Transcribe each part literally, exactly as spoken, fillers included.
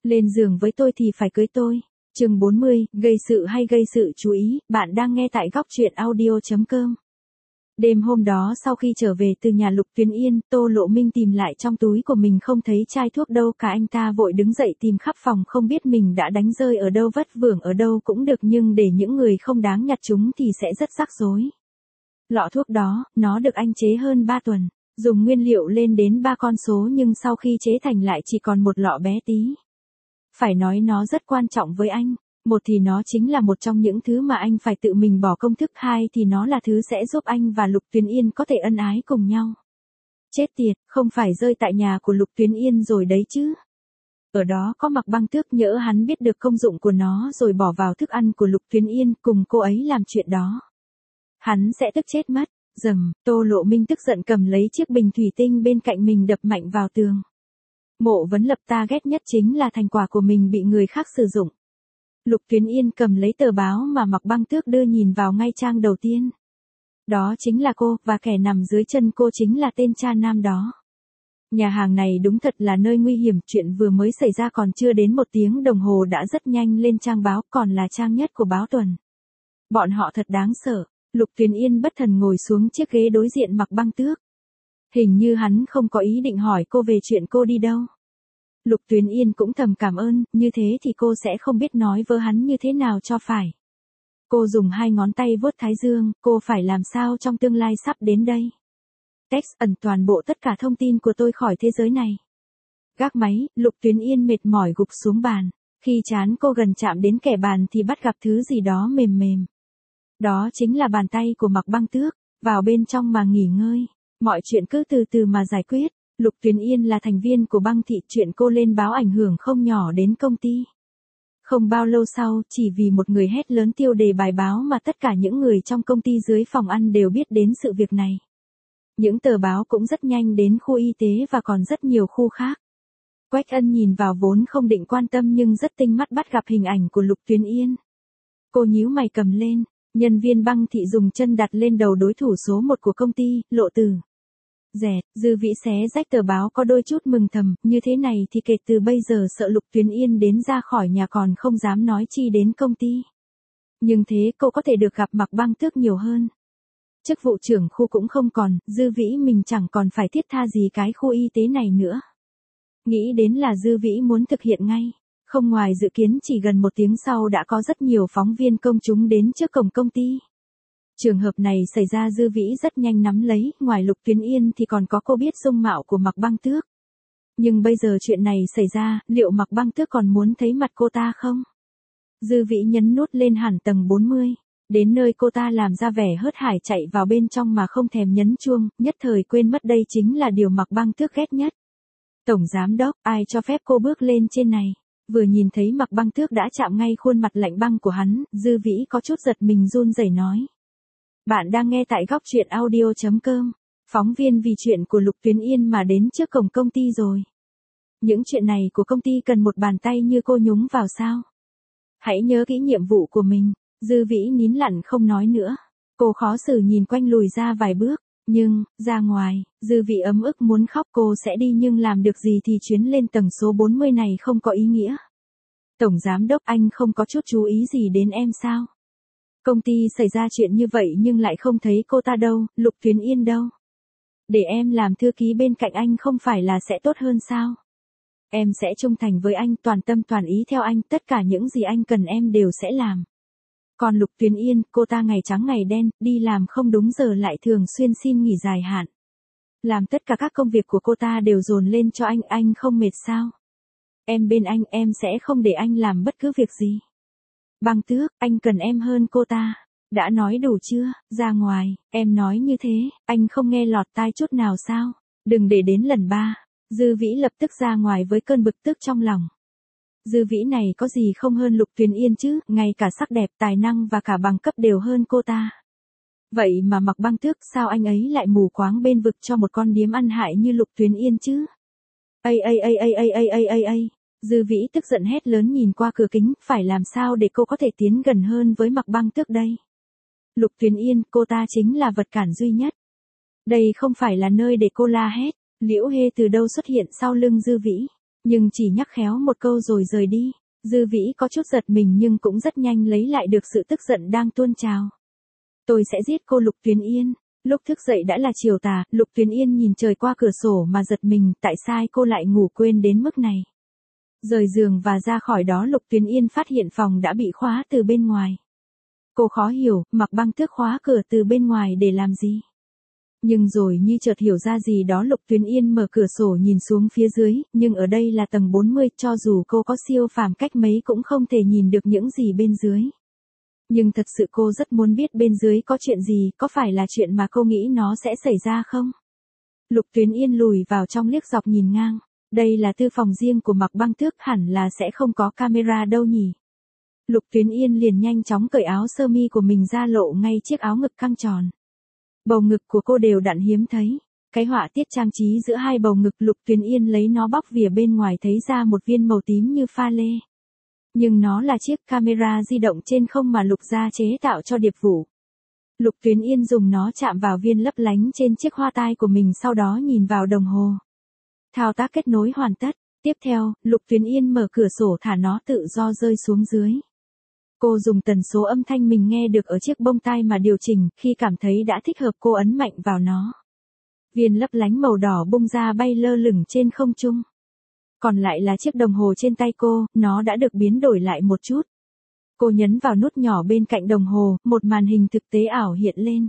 Lên giường với tôi thì phải cưới tôi. Chương bốn mươi, gây sự hay gây sự chú ý, bạn đang nghe tại góc truyện audio.com. Đêm hôm đó sau khi trở về từ nhà Lục Tuyến Yên, Tô Lộ Minh tìm lại trong túi của mình không thấy chai thuốc đâu cả, anh ta vội đứng dậy tìm khắp phòng không biết mình đã đánh rơi ở đâu, vất vưởng ở đâu cũng được nhưng để những người không đáng nhặt chúng thì sẽ rất rắc rối. Lọ thuốc đó, nó được anh chế hơn ba tuần, dùng nguyên liệu lên đến ba con số nhưng sau khi chế thành lại chỉ còn một lọ bé tí. Phải nói nó rất quan trọng với anh. Một thì nó chính là một trong những thứ mà anh phải tự mình bỏ công thức, hai thì nó là thứ sẽ giúp anh và Lục Tuyến Yên có thể ân ái cùng nhau. Chết tiệt, không phải rơi tại nhà của Lục Tuyến Yên rồi đấy chứ. Ở đó có Mạc Băng Tước, nhỡ hắn biết được công dụng của nó rồi bỏ vào thức ăn của Lục Tuyến Yên cùng cô ấy làm chuyện đó. Hắn sẽ tức chết mất. Dầm, Tô Lộ Minh tức giận cầm lấy chiếc bình thủy tinh bên cạnh mình đập mạnh vào tường. Mộ Vấn Lập, ta ghét nhất chính là thành quả của mình bị người khác sử dụng. Lục Tuyến Yên cầm lấy tờ báo mà Mạc Băng Tước đưa, nhìn vào ngay trang đầu tiên. Đó chính là cô, và kẻ nằm dưới chân cô chính là tên cha nam đó. Nhà hàng này đúng thật là nơi nguy hiểm, chuyện vừa mới xảy ra còn chưa đến một tiếng đồng hồ đã rất nhanh lên trang báo, còn là trang nhất của báo tuần. Bọn họ thật đáng sợ. Lục Tuyến Yên bất thần ngồi xuống chiếc ghế đối diện Mạc Băng Tước. Hình như hắn không có ý định hỏi cô về chuyện cô đi đâu. Lục Tuyến Yên cũng thầm cảm ơn, như thế thì cô sẽ không biết nói với hắn như thế nào cho phải. Cô dùng hai ngón tay vuốt thái dương, cô phải làm sao trong tương lai sắp đến đây. Text ẩn toàn bộ tất cả thông tin của tôi khỏi thế giới này. Gác máy, Lục Tuyến Yên mệt mỏi gục xuống bàn. Khi trán cô gần chạm đến kẻ bàn thì bắt gặp thứ gì đó mềm mềm. Đó chính là bàn tay của Mạc Băng Tước. Vào bên trong mà nghỉ ngơi. Mọi chuyện cứ từ từ mà giải quyết. Lục Tuyến Yên là thành viên của băng thị, chuyện cô lên báo ảnh hưởng không nhỏ đến công ty. Không bao lâu sau, chỉ vì một người hét lớn tiêu đề bài báo mà tất cả những người trong công ty dưới phòng ăn đều biết đến sự việc này. Những tờ báo cũng rất nhanh đến khu y tế và còn rất nhiều khu khác. Quách Ân nhìn vào vốn không định quan tâm nhưng rất tinh mắt bắt gặp hình ảnh của Lục Tuyến Yên. Cô nhíu mày cầm lên, nhân viên băng thị dùng chân đặt lên đầu đối thủ số một của công ty, Lộ Tử. Dẹt, Dư Vĩ xé rách tờ báo có đôi chút mừng thầm, như thế này thì kể từ bây giờ sợ Lục Tuyến Yên đến ra khỏi nhà còn không dám nói chi đến công ty. Nhưng thế cô có thể được gặp Mạc Băng Tước nhiều hơn. Chức vụ trưởng khu cũng không còn, Dư Vĩ mình chẳng còn phải thiết tha gì cái khu y tế này nữa. Nghĩ đến là Dư Vĩ muốn thực hiện ngay. Không ngoài dự kiến chỉ gần một tiếng sau đã có rất nhiều phóng viên công chúng đến trước cổng công ty. Trường hợp này xảy ra Dư Vĩ rất nhanh nắm lấy, ngoài Lục Tuyến Yên thì còn có cô biết dung mạo của Mạc Băng Tước. Nhưng bây giờ chuyện này xảy ra, liệu Mạc Băng Tước còn muốn thấy mặt cô ta không? Dư Vĩ nhấn nút lên hẳn tầng bốn mươi. Đến nơi cô ta làm ra vẻ hớt hải chạy vào bên trong mà không thèm nhấn chuông, nhất thời quên mất đây chính là điều Mạc Băng Tước ghét nhất. Tổng giám đốc, ai cho phép cô bước lên trên này? Vừa nhìn thấy Mạc Băng Tước đã chạm ngay khuôn mặt lạnh băng của hắn, Dư Vĩ có chút giật mình run rẩy nói. Bạn đang nghe tại góc truyện audio.com. Phóng viên vì chuyện của Lục Tuyến Yên mà đến trước cổng công ty rồi. Những chuyện này của công ty cần một bàn tay như cô nhúng vào sao? Hãy nhớ kỹ nhiệm vụ của mình. Dư Vĩ nín lặng không nói nữa. Cô khó xử nhìn quanh lùi ra vài bước. Nhưng, ra ngoài, Dư Vĩ ấm ức muốn khóc, cô sẽ đi nhưng làm được gì thì chuyến lên tầng số bốn mươi này không có ý nghĩa. Tổng giám đốc, anh không có chút chú ý gì đến em sao? Công ty xảy ra chuyện như vậy nhưng lại không thấy cô ta đâu, Lục Tuyến Yên đâu. Để em làm thư ký bên cạnh anh không phải là sẽ tốt hơn sao? Em sẽ trung thành với anh, toàn tâm toàn ý theo anh, tất cả những gì anh cần em đều sẽ làm. Còn Lục Tuyến Yên, cô ta ngày trắng ngày đen, đi làm không đúng giờ lại thường xuyên xin nghỉ dài hạn. Làm tất cả các công việc của cô ta đều dồn lên cho anh, anh không mệt sao? Em bên anh, em sẽ không để anh làm bất cứ việc gì. Băng Tước, anh cần em hơn cô ta. Đã nói đủ chưa, ra ngoài, em nói như thế, anh không nghe lọt tai chút nào sao? Đừng để đến lần ba. Dư Vĩ lập tức ra ngoài với cơn bực tức trong lòng. Dư Vĩ này có gì không hơn Lục Tuyến Yên chứ, ngay cả sắc đẹp, tài năng và cả bằng cấp đều hơn cô ta. Vậy mà Mạc Băng Tước, sao anh ấy lại mù quáng bên vực cho một con điếm ăn hại như Lục Tuyến Yên chứ? Ây ây ây ây ây ây ây ây ây. Dư Vĩ tức giận hét lớn nhìn qua cửa kính, phải làm sao để cô có thể tiến gần hơn với Mạc Băng Tước đây? Lục Tuyến Yên, cô ta chính là vật cản duy nhất. Đây không phải là nơi để cô la hét. Liễu Hê từ đâu xuất hiện sau lưng Dư Vĩ. Nhưng chỉ nhắc khéo một câu rồi rời đi. Dư Vĩ có chút giật mình nhưng cũng rất nhanh lấy lại được sự tức giận đang tuôn trào. Tôi sẽ giết cô Lục Tuyến Yên. Lúc thức dậy đã là chiều tà, Lục Tuyến Yên nhìn trời qua cửa sổ mà giật mình, tại sao cô lại ngủ quên đến mức này. Rời giường và ra khỏi đó Lục Tuyến Yên phát hiện phòng đã bị khóa từ bên ngoài. Cô khó hiểu, Mạc Băng Tước khóa cửa từ bên ngoài để làm gì. Nhưng rồi như chợt hiểu ra gì đó Lục Tuyến Yên mở cửa sổ nhìn xuống phía dưới, nhưng ở đây là tầng bốn mươi, cho dù cô có siêu phàm cách mấy cũng không thể nhìn được những gì bên dưới. Nhưng thật sự cô rất muốn biết bên dưới có chuyện gì, có phải là chuyện mà cô nghĩ nó sẽ xảy ra không? Lục Tuyến Yên lùi vào trong liếc dọc nhìn ngang. Đây là tư phòng riêng của Mạc Băng Tước, hẳn là sẽ không có camera đâu nhỉ. Lục Tuyến Yên liền nhanh chóng cởi áo sơ mi của mình ra lộ ngay chiếc áo ngực căng tròn. Bầu ngực của cô đều đặn hiếm thấy. Cái họa tiết trang trí giữa hai bầu ngực Lục Tuyến Yên lấy nó bóc vỉa bên ngoài thấy ra một viên màu tím như pha lê. Nhưng nó là chiếc camera di động trên không mà Lục gia chế tạo cho Điệp Vũ. Lục Tuyến Yên dùng nó chạm vào viên lấp lánh trên chiếc hoa tai của mình, sau đó nhìn vào đồng hồ. Thao tác kết nối hoàn tất. Tiếp theo, Lục Tuyến Yên mở cửa sổ thả nó tự do rơi xuống dưới. Cô dùng tần số âm thanh mình nghe được ở chiếc bông tai mà điều chỉnh, khi cảm thấy đã thích hợp cô ấn mạnh vào nó. Viên lấp lánh màu đỏ bung ra bay lơ lửng trên không trung. Còn lại là chiếc đồng hồ trên tay cô, nó đã được biến đổi lại một chút. Cô nhấn vào nút nhỏ bên cạnh đồng hồ, một màn hình thực tế ảo hiện lên.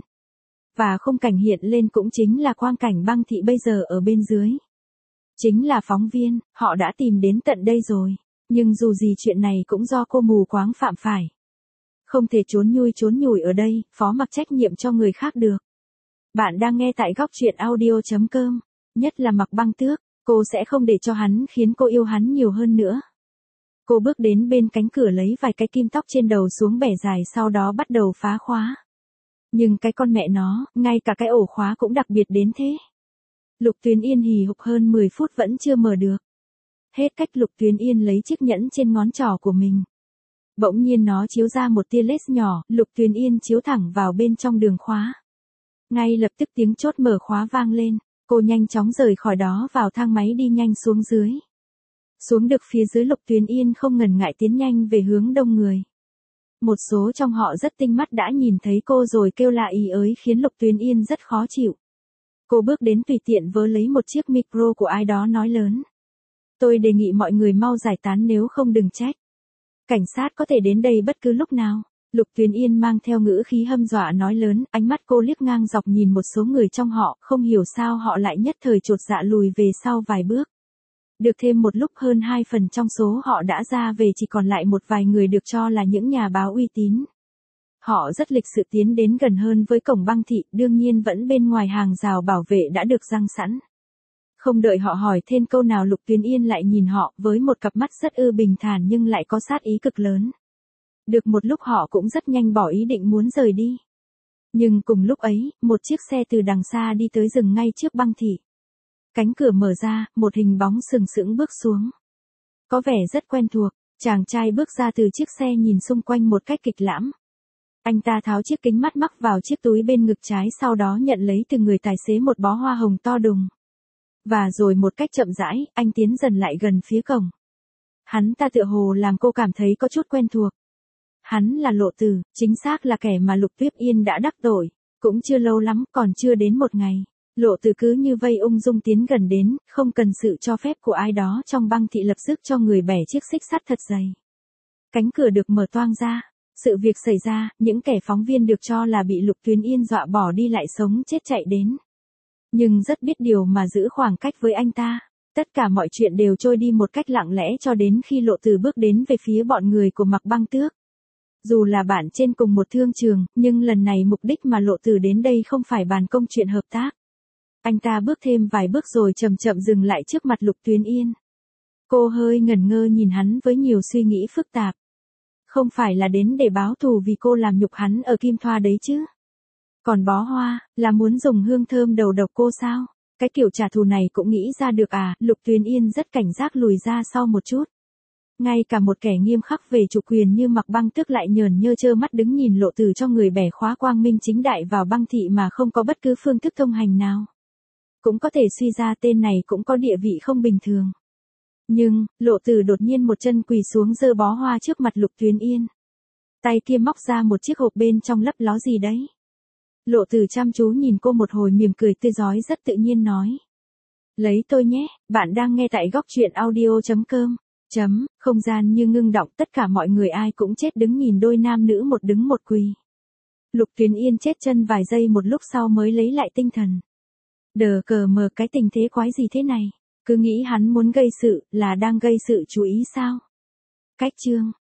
Và khung cảnh hiện lên cũng chính là quang cảnh Băng Thị bây giờ ở bên dưới. Chính là phóng viên, họ đã tìm đến tận đây rồi. Nhưng dù gì chuyện này cũng do cô mù quáng phạm phải. Không thể trốn nhui trốn nhủi ở đây, phó mặc trách nhiệm cho người khác được. Bạn đang nghe tại góc truyện audio chấm com. Nhất là Mạc Băng Tước, cô sẽ không để cho hắn khiến cô yêu hắn nhiều hơn nữa. Cô bước đến bên cánh cửa lấy vài cái kim tóc trên đầu xuống bẻ dài, sau đó bắt đầu phá khóa. Nhưng cái con mẹ nó, ngay cả cái ổ khóa cũng đặc biệt đến thế. Lục Tuyến Yên hì hục hơn mười phút vẫn chưa mở được. Hết cách Lục Tuyến Yên lấy chiếc nhẫn trên ngón trỏ của mình. Bỗng nhiên nó chiếu ra một tia laser nhỏ, Lục Tuyến Yên chiếu thẳng vào bên trong đường khóa. Ngay lập tức tiếng chốt mở khóa vang lên, cô nhanh chóng rời khỏi đó vào thang máy đi nhanh xuống dưới. Xuống được phía dưới Lục Tuyến Yên không ngần ngại tiến nhanh về hướng đông người. Một số trong họ rất tinh mắt đã nhìn thấy cô rồi kêu la ý ới khiến Lục Tuyến Yên rất khó chịu. Cô bước đến tùy tiện vớ lấy một chiếc micro của ai đó nói lớn. Tôi đề nghị mọi người mau giải tán nếu không đừng trách. Cảnh sát có thể đến đây bất cứ lúc nào. Lục Tuyến Yên mang theo ngữ khí hâm dọa nói lớn, ánh mắt cô liếc ngang dọc nhìn một số người trong họ, không hiểu sao họ lại nhất thời chột dạ lùi về sau vài bước. Được thêm một lúc hơn hai phần trong số họ đã ra về, chỉ còn lại một vài người được cho là những nhà báo uy tín. Họ rất lịch sự tiến đến gần hơn với cổng Băng Thị, đương nhiên vẫn bên ngoài hàng rào bảo vệ đã được giăng sẵn. Không đợi họ hỏi thêm câu nào Lục Tuyến Yên lại nhìn họ với một cặp mắt rất ư bình thản nhưng lại có sát ý cực lớn. Được một lúc họ cũng rất nhanh bỏ ý định muốn rời đi. Nhưng cùng lúc ấy, một chiếc xe từ đằng xa đi tới dừng ngay trước Băng Thị. Cánh cửa mở ra, một hình bóng sừng sững bước xuống. Có vẻ rất quen thuộc, chàng trai bước ra từ chiếc xe nhìn xung quanh một cách kịch lãm. Anh ta tháo chiếc kính mắt mắc vào chiếc túi bên ngực trái, sau đó nhận lấy từ người tài xế một bó hoa hồng to đùng. Và rồi một cách chậm rãi, anh tiến dần lại gần phía cổng. Hắn ta tựa hồ làm cô cảm thấy có chút quen thuộc. Hắn là Lộ Tử, chính xác là kẻ mà Lục Tuyết Yên đã đắc tội. Cũng chưa lâu lắm, còn chưa đến một ngày. Lộ Tử cứ như vây ung dung tiến gần đến, không cần sự cho phép của ai đó trong Băng Thị lập tức cho người bẻ chiếc xích sắt thật dày. Cánh cửa được mở toang ra. Sự việc xảy ra, những kẻ phóng viên được cho là bị Lục Tuyến Yên dọa bỏ đi lại sống chết chạy đến. Nhưng rất biết điều mà giữ khoảng cách với anh ta. Tất cả mọi chuyện đều trôi đi một cách lặng lẽ cho đến khi Lộ Tử bước đến về phía bọn người của Mạc Băng Tước. Dù là bạn trên cùng một thương trường, nhưng lần này mục đích mà Lộ Tử đến đây không phải bàn công chuyện hợp tác. Anh ta bước thêm vài bước rồi chậm chậm dừng lại trước mặt Lục Tuyến Yên. Cô hơi ngẩn ngơ nhìn hắn với nhiều suy nghĩ phức tạp. Không phải là đến để báo thù vì cô làm nhục hắn ở Kim Thoa đấy chứ? Còn bó hoa, là muốn dùng hương thơm đầu độc cô sao? Cái kiểu trả thù này cũng nghĩ ra được à? Lục Tuyến Yên rất cảnh giác lùi ra sau một chút. Ngay cả một kẻ nghiêm khắc về chủ quyền như Mạc Băng Tước lại nhờn nhơ trơ mắt đứng nhìn Lộ Tử cho người bẻ khóa quang minh chính đại vào Băng Thị mà không có bất cứ phương thức thông hành nào. Cũng có thể suy ra tên này cũng có địa vị không bình thường. Nhưng, Lộ Tử đột nhiên một chân quỳ xuống giơ bó hoa trước mặt Lục Tuyến Yên. Tay kia móc ra một chiếc hộp bên trong lấp ló gì đấy. Lộ Tử chăm chú nhìn cô một hồi mỉm cười tươi rói rất tự nhiên nói. Lấy tôi nhé, bạn đang nghe tại góc truyện audio.com. Chấm, không gian như ngưng động, tất cả mọi người ai cũng chết đứng nhìn đôi nam nữ một đứng một quỳ. Lục Tuyến Yên chết chân vài giây một lúc sau mới lấy lại tinh thần. Đờ cờ mờ, cái tình thế quái gì thế này, cứ nghĩ hắn muốn gây sự, là đang gây sự chú ý sao? Cách chương